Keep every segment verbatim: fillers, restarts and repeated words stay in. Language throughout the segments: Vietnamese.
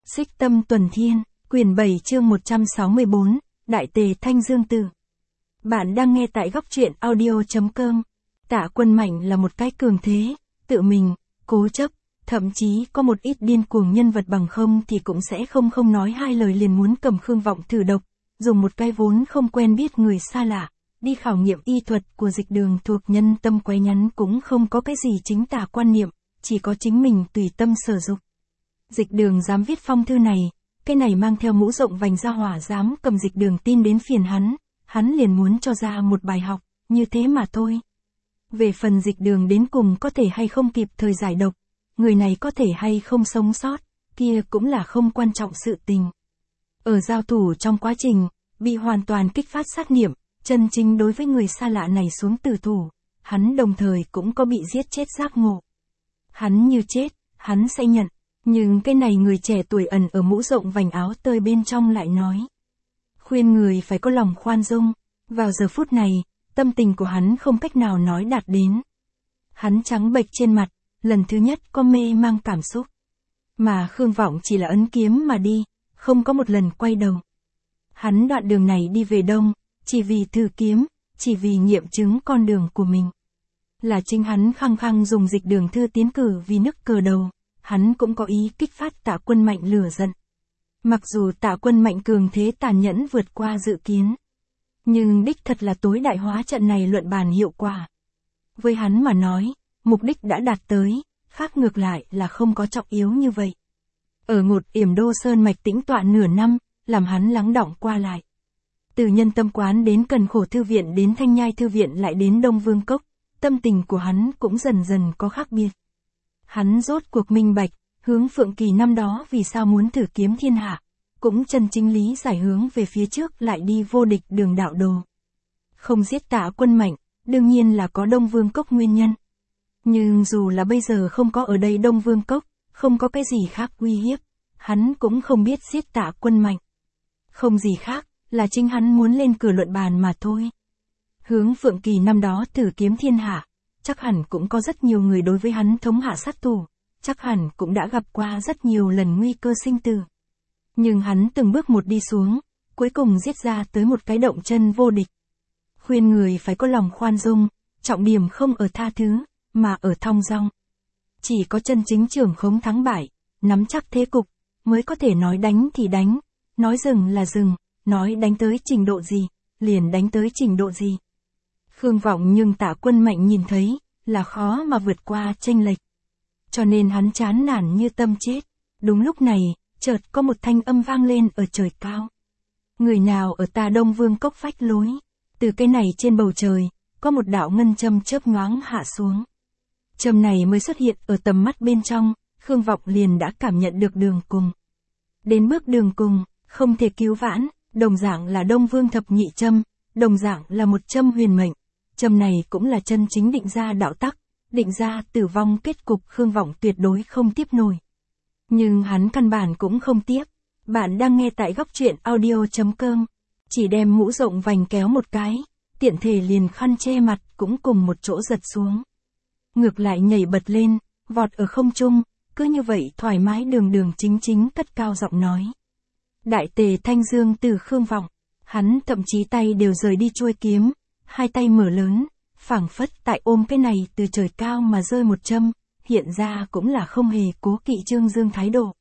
Xích Tâm Tuần Thiên, quyển bảy chương một trăm sáu mươi bốn, Đại Tề Thanh Dương Tử. Bạn đang nghe tại góc truyện audio chấm com. Tạ Quân Mạnh là một cái cường thế, tự mình, cố chấp, thậm chí có một ít điên cuồng nhân vật, bằng không thì cũng sẽ không không nói hai lời liền muốn cầm Khương Vọng thử độc, dùng một cái vốn không quen biết người xa lạ, đi khảo nghiệm y thuật của Dịch Đường thuộc nhân tâm quấy nhắn, cũng không có cái gì chính tả quan niệm, chỉ có chính mình tùy tâm sở dục. Dịch Đường dám viết phong thư này, cái này mang theo mũ rộng vành ra hỏa dám cầm Dịch Đường tin đến phiền hắn, hắn liền muốn cho ra một bài học, như thế mà thôi. Về phần Dịch Đường đến cùng có thể hay không kịp thời giải độc, người này có thể hay không sống sót, kia cũng là không quan trọng sự tình. Ở giao thủ trong quá trình, bị hoàn toàn kích phát sát niệm, chân chính đối với người xa lạ này xuống tử thủ, hắn đồng thời cũng có bị giết chết giác ngộ. Hắn như chết, hắn sẽ nhận, nhưng cái này người trẻ tuổi ẩn ở mũ rộng vành áo tơi bên trong lại nói. Khuyên người phải có lòng khoan dung, vào giờ phút này, tâm tình của hắn không cách nào nói đạt đến. Hắn trắng bệch trên mặt, lần thứ nhất có mê mang cảm xúc. Mà Khương Vọng chỉ là ấn kiếm mà đi, không có một lần quay đầu. Hắn đoạn đường này đi về đông, chỉ vì thử kiếm, chỉ vì nghiệm chứng con đường của mình. Là chính hắn khăng khăng dùng Dịch Đường thư tiến cử vì nức cờ đầu, hắn cũng có ý kích phát Tạ Quân Mạnh lửa giận. Mặc dù Tạ Quân Mạnh cường thế tàn nhẫn vượt qua dự kiến, nhưng đích thật là tối đại hóa trận này luận bàn hiệu quả. Với hắn mà nói, mục đích đã đạt tới, khác ngược lại là không có trọng yếu như vậy. Ở Ngột Yểm Đô Sơn mạch tĩnh tọa nửa năm, làm hắn lắng đọng qua lại. Từ Nhân Tâm Quán đến Cần Khổ Thư Viện đến Thanh Nhai Thư Viện lại đến Đông Vương Cốc, tâm tình của hắn cũng dần dần có khác biệt. Hắn rốt cuộc minh bạch, hướng Phượng Kỳ năm đó vì sao muốn thử kiếm thiên hạ, cũng chân chính lý giải hướng về phía trước lại đi vô địch đường đạo đồ. Không giết Tạ Quân Mạnh, đương nhiên là có Đông Vương Cốc nguyên nhân. Nhưng dù là bây giờ không có ở đây Đông Vương Cốc, không có cái gì khác uy hiếp, hắn cũng không biết giết Tạ Quân Mạnh. Không gì khác, là chính hắn muốn lên cửa luận bàn mà thôi. Hướng Phượng Kỳ năm đó thử kiếm thiên hạ, chắc hẳn cũng có rất nhiều người đối với hắn thống hạ sát thủ, chắc hẳn cũng đã gặp qua rất nhiều lần nguy cơ sinh tử. Nhưng hắn từng bước một đi xuống, cuối cùng giết ra tới một cái động chân vô địch. Khuyên người phải có lòng khoan dung, trọng điểm không ở tha thứ, mà ở thong dong. Chỉ có chân chính trưởng khống thắng bại, nắm chắc thế cục, mới có thể nói đánh thì đánh, nói dừng là dừng, nói đánh tới trình độ gì, liền đánh tới trình độ gì. Khương Vọng nhưng Tạ Quân Mạnh nhìn thấy, là khó mà vượt qua chênh lệch. Cho nên hắn chán nản như tâm chết. Đúng lúc này, chợt có một thanh âm vang lên ở trời cao. Người nào ở ta Đông Vương Cốc phách lối? Từ cái này trên bầu trời, có một đạo ngân châm chớp nhoáng hạ xuống. Châm này mới xuất hiện ở tầm mắt bên trong, Khương Vọng liền đã cảm nhận được đường cùng. Đến bước đường cùng, không thể cứu vãn, đồng dạng là Đông Vương thập nhị châm, đồng dạng là một châm huyền mệnh. Châm này cũng là chân chính định ra đạo tắc, định ra tử vong kết cục, Khương Vọng tuyệt đối không tiếp nổi. Nhưng hắn căn bản cũng không tiếp. Bạn đang nghe tại góc truyện audio chấm com. Chỉ đem mũ rộng vành kéo một cái, tiện thể liền khăn che mặt cũng cùng một chỗ giật xuống. Ngược lại nhảy bật lên, vọt ở không trung, cứ như vậy thoải mái đường đường chính chính cất cao giọng nói. Đại Tề Thanh Dương Tử Khương Vọng, hắn thậm chí tay đều rời đi chuôi kiếm, hai tay mở lớn, phảng phất tại ôm cái này từ trời cao mà rơi một châm, hiện ra cũng là không hề cố kỵ trương dương thái độ.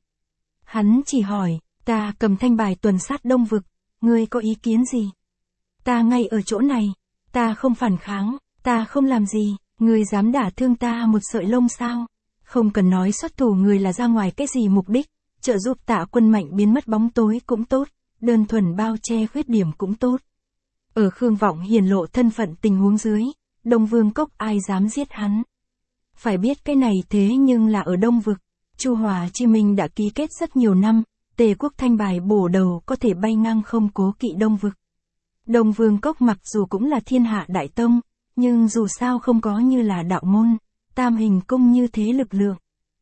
Hắn chỉ hỏi, ta cầm thanh bài tuần sát Đông Vực, ngươi có ý kiến gì? Ta ngay ở chỗ này, ta không phản kháng, ta không làm gì, ngươi dám đả thương ta một sợi lông sao? Không cần nói xuất thủ người là ra ngoài cái gì mục đích, trợ giúp Tạ Quân Mạnh biến mất bóng tối cũng tốt, đơn thuần bao che khuyết điểm cũng tốt. Ở Khương Vọng hiển lộ thân phận tình huống dưới, Đông Vương Cốc ai dám giết hắn? Phải biết cái này thế nhưng là ở Đông Vực, Chu Hòa Chi Minh đã ký kết rất nhiều năm, Tề quốc thanh bài bổ đầu có thể bay ngang không cố kỵ Đông Vực. Đông Vương Cốc mặc dù cũng là thiên hạ đại tông, nhưng dù sao không có như là đạo môn, tam hình cung như thế lực lượng.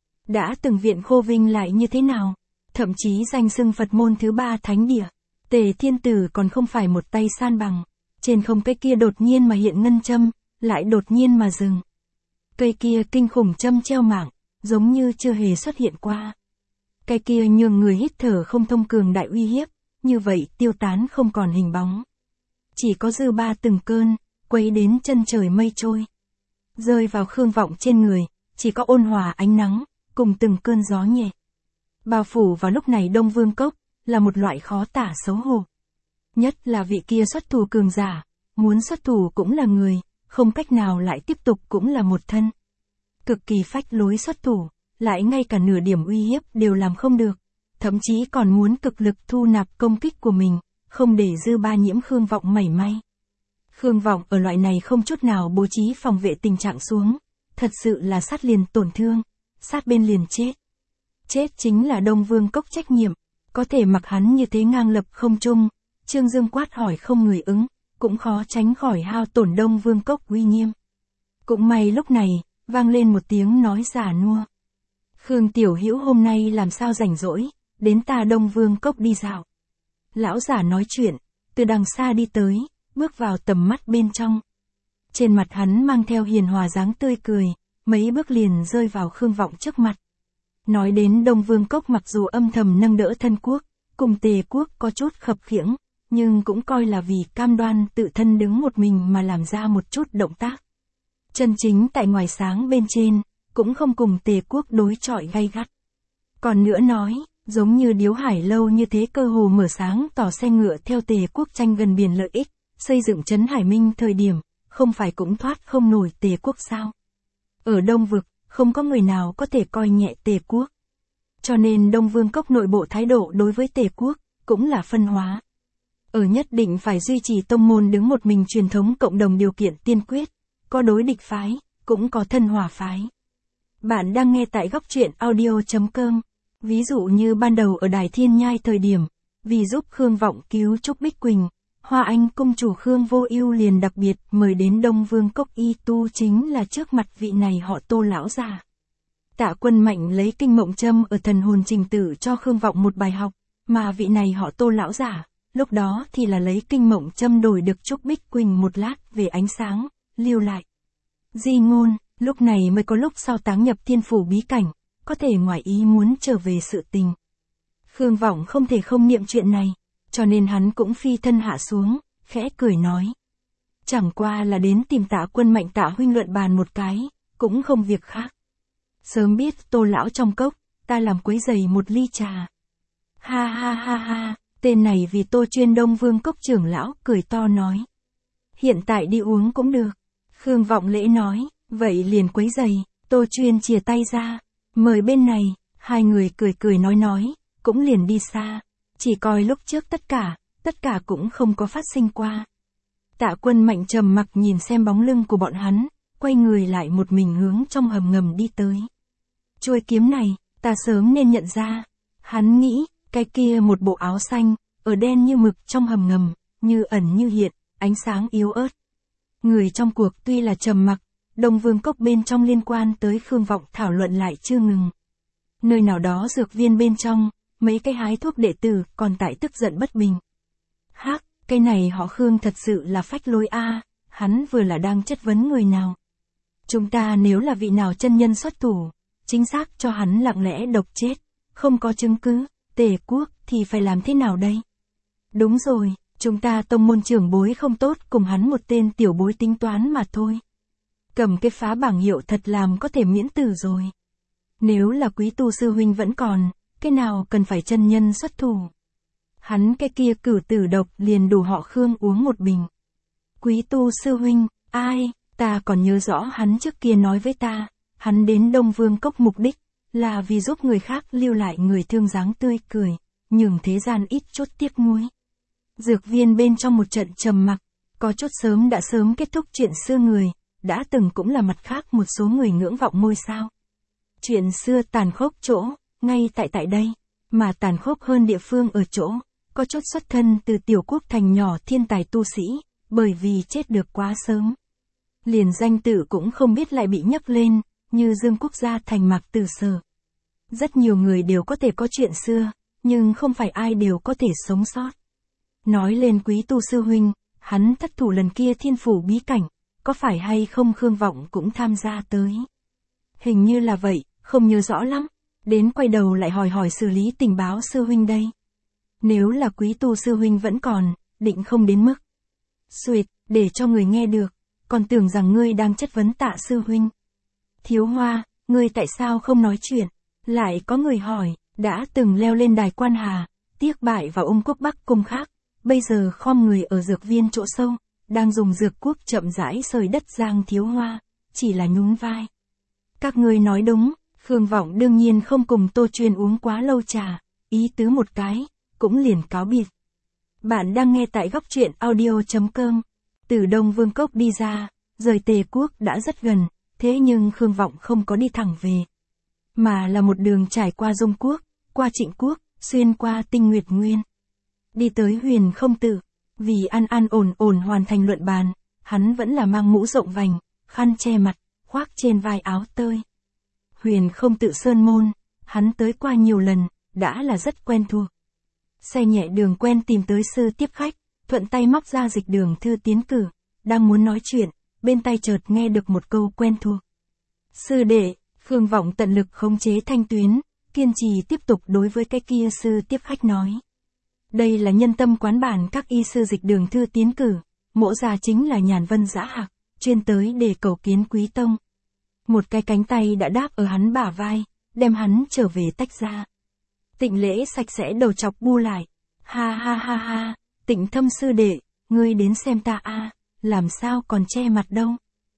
Đã từng viện Khô Vinh lại như thế nào, thậm chí danh xưng Phật môn thứ ba thánh địa. Tề Thiên Tử còn không phải một tay san bằng, trên không cái kia đột nhiên mà hiện ngân châm, lại đột nhiên mà dừng. Cây kia kinh khủng châm treo mạng, giống như chưa hề xuất hiện qua. cái kia nhường người hít thở không thông cường đại uy hiếp, như vậy tiêu tán không còn hình bóng. Chỉ có dư ba từng cơn, quấy đến chân trời mây trôi. Rơi vào Khương Vọng trên người, chỉ có ôn hòa ánh nắng, cùng từng cơn gió nhẹ. Bao phủ vào lúc này Đông Vương Cốc, là một loại khó tả xấu hổ. Nhất là vị kia xuất thủ cường giả, muốn xuất thủ cũng là người, không cách nào lại tiếp tục cũng là một thân. Cực kỳ phách lối xuất thủ, lại ngay cả nửa điểm uy hiếp đều làm không được, thậm chí còn muốn cực lực thu nạp công kích của mình, không để dư ba nhiễm Khương Vọng mảy may. Khương Vọng ở loại này không chút nào bố trí phòng vệ tình trạng xuống, thật sự là sát liền tổn thương, sát bên liền chết. Chết chính là Đông Vương Cốc trách nhiệm, có thể mặc hắn như thế ngang lập không trung, Trương Dương quát hỏi không người ứng, cũng khó tránh khỏi hao tổn Đông Vương Cốc uy nghiêm. Cũng may lúc này, vang lên một tiếng nói giả nua. Khương Tiểu Hữu hôm nay làm sao rảnh rỗi, đến ta Đông Vương Cốc đi dạo. Lão giả nói chuyện, từ đằng xa đi tới, bước vào tầm mắt bên trong. Trên mặt hắn mang theo hiền hòa dáng tươi cười, mấy bước liền rơi vào Khương Vọng trước mặt. Nói đến Đông Vương Cốc mặc dù âm thầm nâng đỡ thân quốc, cùng Tề quốc có chút khập khiễng, nhưng cũng coi là vì cam đoan tự thân đứng một mình mà làm ra một chút động tác. Chân chính tại ngoài sáng bên trên, cũng không cùng Tề quốc đối chọi gay gắt. Còn nữa nói, giống như Điếu Hải Lâu như thế cơ hồ mở sáng tỏ xe ngựa theo Tề quốc tranh gần biển lợi ích, xây dựng trấn Hải Minh thời điểm, không phải cũng thoát không nổi Tề quốc sao. Ở Đông Vực, không có người nào có thể coi nhẹ Tề quốc. Cho nên Đông Vương Cốc nội bộ thái độ đối với Tề quốc, cũng là phân hóa. Ở nhất định phải duy trì tông môn đứng một mình truyền thống cộng đồng điều kiện tiên quyết, có đối địch phái, cũng có thân hòa phái. Bạn đang nghe tại góc truyện audio chấm com. Ví dụ như ban đầu ở Đài Thiên Nhai thời điểm, vì giúp Khương Vọng cứu Trúc Bích Quỳnh, Hoa Anh cung chủ Khương Vô Ưu liền đặc biệt mời đến Đông Vương Cốc y tu chính là trước mặt vị này họ Tô lão già. Tạ Quân Mạnh lấy kinh mộng châm ở thần hồn trình tử cho Khương Vọng một bài học, mà vị này họ Tô lão giả, lúc đó thì là lấy kinh mộng châm đổi được Trúc Bích Quỳnh một lát về ánh sáng, lưu lại. Di ngôn, lúc này mới có lúc sau táng nhập thiên phủ bí cảnh, có thể ngoài ý muốn trở về sự tình. Khương Vọng không thể không niệm chuyện này, cho nên hắn cũng phi thân hạ xuống, khẽ cười nói. Chẳng qua là đến tìm Tạ Quân Mạnh Tạ huynh luận bàn một cái, cũng không việc khác. Sớm biết Tô lão trong cốc, ta làm quấy giày một ly trà. Ha ha ha ha, tên này vì Tô chuyên Đông Vương Cốc trưởng lão cười to nói. Hiện tại đi uống cũng được. Khương Vọng lễ nói, vậy liền quấy giày, Tô chuyên chìa tay ra, mời bên này, hai người cười cười nói nói, cũng liền đi xa, chỉ coi lúc trước tất cả, tất cả cũng không có phát sinh qua. Tạ Quân Mạnh trầm mặc nhìn xem bóng lưng của bọn hắn, quay người lại một mình hướng trong hầm ngầm đi tới. Chuôi kiếm này, ta sớm nên nhận ra. Hắn nghĩ, cái kia một bộ áo xanh, ở đen như mực trong hầm ngầm, như ẩn như hiện, ánh sáng yếu ớt. Người trong cuộc tuy là trầm mặc, Đông Vương Cốc bên trong liên quan tới Khương Vọng thảo luận lại chưa ngừng. Nơi nào đó dược viên bên trong, mấy cái hái thuốc đệ tử còn tại tức giận bất bình. Hắc, cái này họ Khương thật sự là phách lối a, hắn vừa là đang chất vấn người nào. Chúng ta nếu là vị nào chân nhân xuất thủ, chính xác cho hắn lặng lẽ độc chết, không có chứng cứ, Tề quốc thì phải làm thế nào đây? Đúng rồi, chúng ta tông môn trưởng bối không tốt cùng hắn một tên tiểu bối tính toán mà thôi. Cầm cái phá bảng hiệu thật làm có thể miễn tử rồi. Nếu là Quý tu sư huynh vẫn còn, cái nào cần phải chân nhân xuất thủ. Hắn cái kia cửu tử độc liền đủ họ Khương uống một bình. Quý tu sư huynh, ai, ta còn nhớ rõ hắn trước kia nói với ta, hắn đến Đông Vương Cốc mục đích, là vì giúp người khác lưu lại người thương dáng tươi cười, nhường thế gian ít chút tiếc nuối. Dược viên bên trong một trận trầm mặc, có chút sớm đã sớm kết thúc chuyện xưa người, đã từng cũng là mặt khác một số người ngưỡng vọng ngôi sao. Chuyện xưa tàn khốc chỗ, ngay tại tại đây, mà tàn khốc hơn địa phương ở chỗ, có chút xuất thân từ tiểu quốc thành nhỏ thiên tài tu sĩ, bởi vì chết được quá sớm. Liền danh tự cũng không biết lại bị nhấc lên, như Dương Quốc gia thành Mạc Tử Sở. Rất nhiều người đều có thể có chuyện xưa, nhưng không phải ai đều có thể sống sót. Nói lên Quý tu sư huynh, hắn thất thủ lần kia thiên phủ bí cảnh, có phải hay không Khương Vọng cũng tham gia tới. Hình như là vậy, không nhớ rõ lắm, Đến quay đầu lại hỏi hỏi xử lý tình báo sư huynh đây. Nếu là quý tu sư huynh vẫn còn, định không đến mức. Xuyệt, để cho người nghe được, còn tưởng rằng ngươi đang chất vấn Tạ sư huynh. Thiếu Hoa, ngươi tại sao không nói chuyện? Lại có người hỏi, đã từng leo lên đài quan hà, tiếc bại vào ung quốc Bắc Cung khác, bây giờ khom người ở dược viên chỗ sâu, đang dùng dược quốc chậm rãi sời đất Giang Thiếu Hoa, chỉ là nhún vai. Các ngươi nói đúng, Khương Vọng đương nhiên không cùng Tô Chuyên uống quá lâu trà, ý tứ một cái, cũng liền cáo biệt. Bạn đang nghe tại góc truyện audio.com. Từ Đông Vương Cốc đi ra, rời Tề Quốc đã rất gần, thế nhưng Khương Vọng không có đi thẳng về. Mà là một đường trải qua Dung Quốc, qua Trịnh Quốc, xuyên qua Tinh Nguyệt Nguyên. Đi tới Huyền Không Tự, vì an an ổn ổn hoàn thành luận bàn, hắn vẫn là mang mũ rộng vành, khăn che mặt, khoác trên vai áo tơi. Huyền Không Tự sơn môn, hắn tới qua nhiều lần, đã là rất quen thuộc. Xe nhẹ đường quen tìm tới sư tiếp khách, thuận tay móc ra dịch đường thư tiến cử, đang muốn nói chuyện, bên tai chợt nghe được một câu quen thuộc. Sư đệ, Khương Vọng tận lực khống chế thanh tuyến, kiên trì tiếp tục đối với cái kia sư tiếp khách nói. Đây là nhân tâm quán bản các y sư dịch đường thư tiến cử, mỗ già chính là Nhàn Vân Dã Hạc, chuyên tới để cầu kiến quý tông. Một cái cánh tay đã đáp ở hắn bả vai, đem hắn trở về tách ra. Tịnh Lễ sạch sẽ đầu chọc bu lại. Ha ha ha ha, Tịnh Thâm sư đệ, ngươi đến xem ta a, làm sao còn che mặt đâu.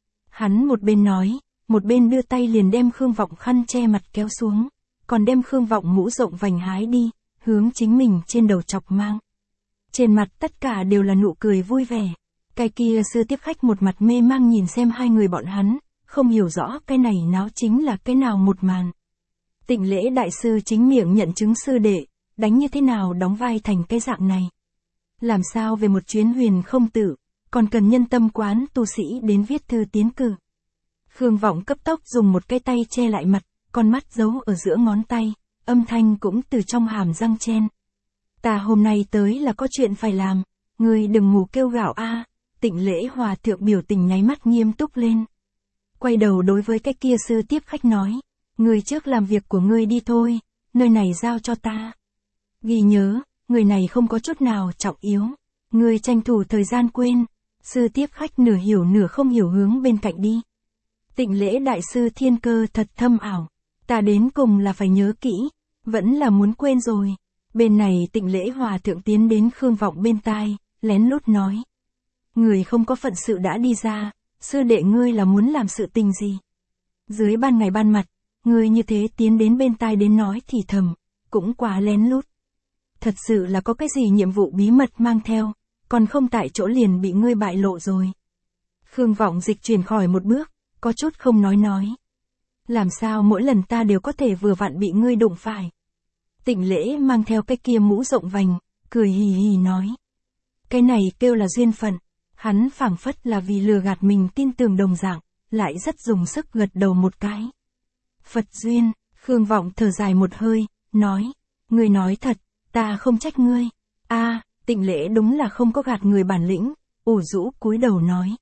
Hắn một bên nói, một bên đưa tay liền đem Khương Vọng khăn che mặt kéo xuống, còn đem Khương Vọng mũ rộng vành hái đi, hướng chính mình trên đầu chọc mang. Trên mặt tất cả đều là nụ cười vui vẻ. Cái kia sư tiếp khách một mặt mê mang nhìn xem hai người bọn hắn, không hiểu rõ cái này náo chính là cái nào một màn. Tịnh Lễ đại sư chính miệng nhận chứng sư đệ, đánh như thế nào đóng vai thành cái dạng này. Làm sao về một chuyến Huyền Không Tự, còn cần nhân tâm quán tu sĩ đến viết thư tiến cử. Khương Vọng cấp tốc dùng một cái tay che lại mặt, con mắt giấu ở giữa ngón tay, âm thanh cũng từ trong hàm răng chen. Ta hôm nay tới là có chuyện phải làm, ngươi đừng ngủ kêu gào a. Tịnh Lễ hòa thượng biểu tình nháy mắt nghiêm túc lên. Quay đầu đối với cái kia sư tiếp khách nói, ngươi trước làm việc của ngươi đi thôi, nơi này giao cho ta. Ghi nhớ, người này không có chút nào trọng yếu, ngươi tranh thủ thời gian quên. Sư tiếp khách nửa hiểu nửa không hiểu hướng bên cạnh đi. Tịnh Lễ đại sư thiên cơ thật thâm ảo, ta đến cùng là phải nhớ kỹ, vẫn là muốn quên rồi. Bên này Tịnh Lễ hòa thượng tiến đến Khương Vọng bên tai, lén lút nói. Người không có phận sự đã đi ra, sư đệ ngươi là muốn làm sự tình gì? Dưới ban ngày ban mặt, ngươi như thế tiến đến bên tai đến nói thì thầm, cũng quá lén lút. Thật sự là có cái gì nhiệm vụ bí mật mang theo, còn không tại chỗ liền bị ngươi bại lộ rồi. Khương Vọng dịch chuyển khỏi một bước, có chút không nói nói. Làm sao mỗi lần ta đều có thể vừa vặn bị ngươi đụng phải? Tịnh Lễ mang theo cái kia mũ rộng vành, cười hì hì nói. Cái này kêu là duyên phận. Hắn phảng phất là vì lừa gạt mình tin tưởng đồng dạng, lại rất dùng sức gật đầu một cái. Phật duyên, Khương Vọng thở dài một hơi, nói. Ngươi nói thật, ta không trách ngươi. A, Tịnh Lễ đúng là không có gạt người bản lĩnh, ủ rũ cúi đầu nói.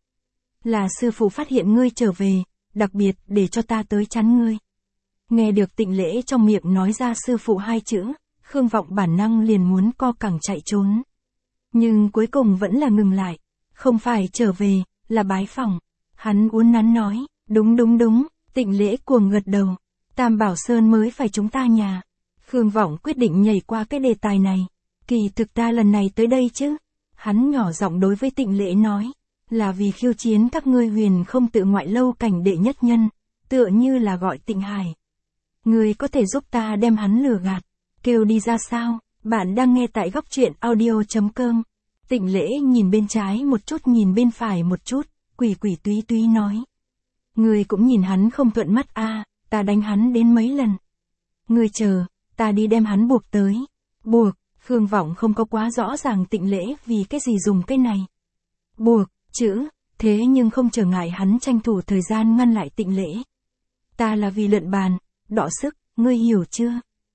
Là sư phụ phát hiện ngươi trở về, đặc biệt để cho ta tới chắn ngươi. Nghe được Tịnh Lễ trong miệng nói ra sư phụ hai chữ, Khương Vọng bản năng liền muốn co cẳng chạy trốn. Nhưng cuối cùng vẫn là ngừng lại. Không phải trở về, là bái phỏng. Hắn uốn nắn nói, đúng đúng đúng, Tịnh Lễ cuồng gật đầu. Tam Bảo Sơn mới phải chúng ta nhà. Khương Vọng quyết định nhảy qua cái đề tài này. Kỳ thực ta lần này tới đây chứ. Hắn nhỏ giọng đối với Tịnh Lễ nói. Là vì khiêu chiến các ngươi Huyền Không Tự ngoại lâu cảnh đệ nhất nhân. Tựa như là gọi Tịnh Hải. Ngươi có thể giúp ta đem hắn lừa gạt. Kêu đi ra sao? Bạn đang nghe tại góc truyện audio.com. Tịnh Lễ nhìn bên trái một chút nhìn bên phải một chút, quỷ quỷ túy túy nói. Ngươi cũng nhìn hắn không thuận mắt a, à, ta đánh hắn đến mấy lần. Ngươi chờ, ta đi đem hắn buộc tới. Buộc, Khương Vọng không có quá rõ ràng Tịnh Lễ vì cái gì dùng cái này. Buộc, chữ, thế nhưng không trở ngại hắn tranh thủ thời gian ngăn lại Tịnh Lễ. Ta là vì luận bàn, đọ sức, ngươi hiểu chưa?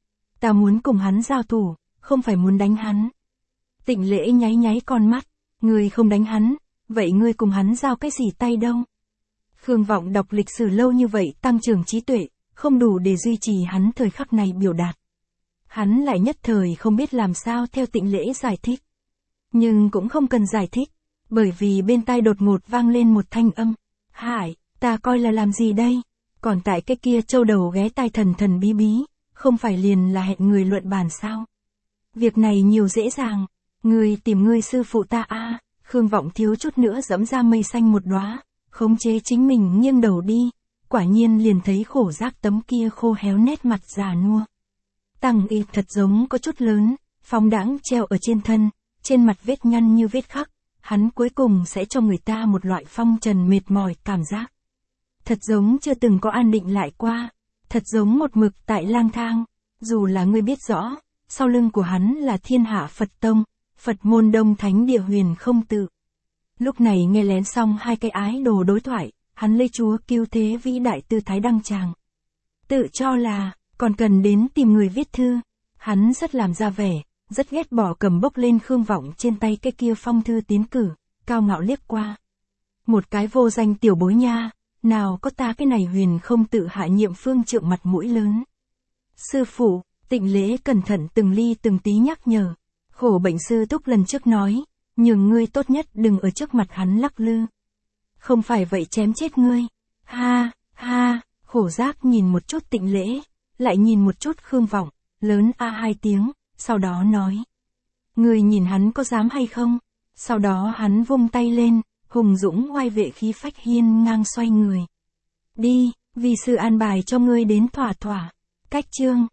Ta muốn cùng hắn giao thủ, không phải muốn đánh hắn. Tịnh Lễ nháy nháy con mắt, ngươi không đánh hắn, vậy ngươi cùng hắn giao cái gì tay đâu? Khương Vọng đọc lịch sử lâu như vậy tăng trưởng trí tuệ, không đủ để duy trì hắn thời khắc này biểu đạt. Hắn lại nhất thời không biết làm sao theo Tịnh Lễ giải thích. Nhưng cũng không cần giải thích, bởi vì bên tai đột ngột vang lên một thanh âm. Hải, ta coi là làm gì đây? Còn tại cái kia châu đầu ghé tai thần thần bí bí, không phải liền là hẹn người luận bàn sao? Việc này nhiều dễ dàng, người tìm ngươi sư phụ ta a. À. Khương Vọng thiếu chút nữa dẫm ra mây xanh một đóa, khống chế chính mình nghiêng đầu đi, quả nhiên liền thấy Khổ Giác tấm kia khô héo nét mặt già nua. Tăng y thật giống có chút lớn, phóng đãng treo ở trên thân, trên mặt vết nhăn như vết khắc, hắn cuối cùng sẽ cho người ta một loại phong trần mệt mỏi cảm giác. Thật giống chưa từng có an định lại qua, thật giống một mực tại lang thang, dù là ngươi biết rõ, sau lưng của hắn là Thiên Hạ Phật Tông, Phật môn Đông Thánh Địa Huyền Không Tự. Lúc này nghe lén xong hai cái ái đồ đối thoại, hắn lấy Chúa cứu thế vĩ đại tư thái đăng tràng. Tự cho là, còn cần đến tìm người viết thư, hắn rất làm ra vẻ, rất ghét bỏ cầm bốc lên Khương Vọng trên tay cái kia phong thư tiến cử, cao ngạo liếc qua. Một cái vô danh tiểu bối nha, nào có ta cái này Huyền Không Tự hạ nhiệm phương trượng mặt mũi lớn. Sư phụ, Tịnh Lễ cẩn thận từng ly từng tí nhắc nhở. Khổ bệnh sư Túc lần trước nói, nhường ngươi tốt nhất đừng ở trước mặt hắn lắc lư. Không phải vậy chém chết ngươi. Ha, ha, Khổ Giác nhìn một chút Tịnh Lễ, lại nhìn một chút Khương Vọng, lớn a hai tiếng, sau đó nói. Ngươi nhìn hắn có dám hay không? Sau đó hắn vung tay lên, hùng dũng oai vệ khí phách hiên ngang xoay người. Đi, vì sư an bài cho ngươi đến thỏa thỏa. Cách chương.